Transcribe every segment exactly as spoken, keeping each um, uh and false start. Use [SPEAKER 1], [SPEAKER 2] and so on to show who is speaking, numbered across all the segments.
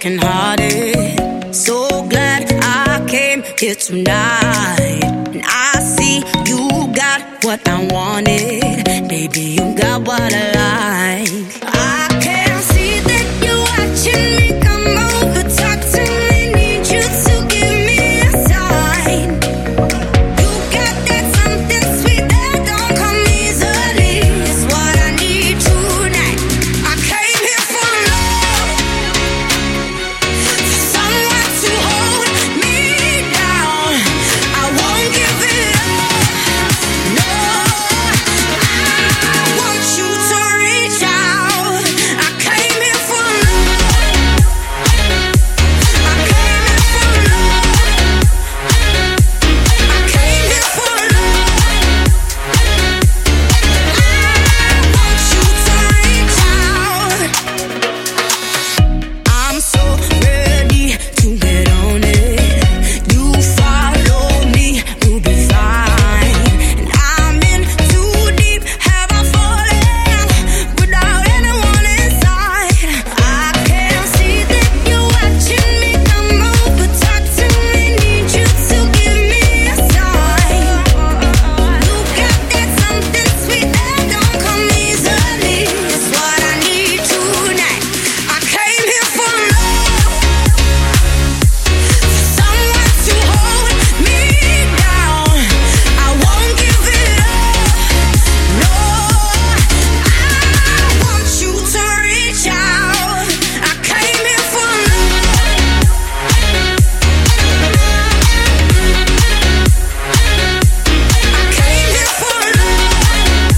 [SPEAKER 1] broken hearted. So glad I came here tonight. And I see you got what I wanted. Baby, you got what I like. I can see that you're watching me. Come over, talk to me. Need you to give me a sign. You got that something sweet that don't come easily. It's what I need tonight. I came here for love, for someone to hold me down. I won't give it up. No, I want you to reach out. I came here for love. I came here for love. I came here for love. I want you to reach out. I'm so ready to get on it. You follow me, you'll be fine. And I'm in too deep. Have I fallen without anyone inside? I can see that you're watching me. Come over, talk to me. Need you to give me a sign. You got that something sweet that don't come easily. It's what I need tonight. I came here for love, for someone to hold me down. I won't give it up. No, I want you to reach out. I came here for love. I came here for love.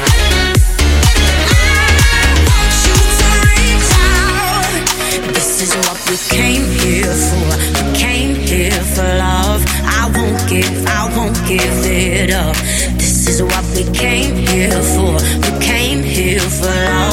[SPEAKER 1] I want you to reach out. This is what we came here for. We came here for love. I won't give, I won't give it up. This is what we came here for. We came here for love.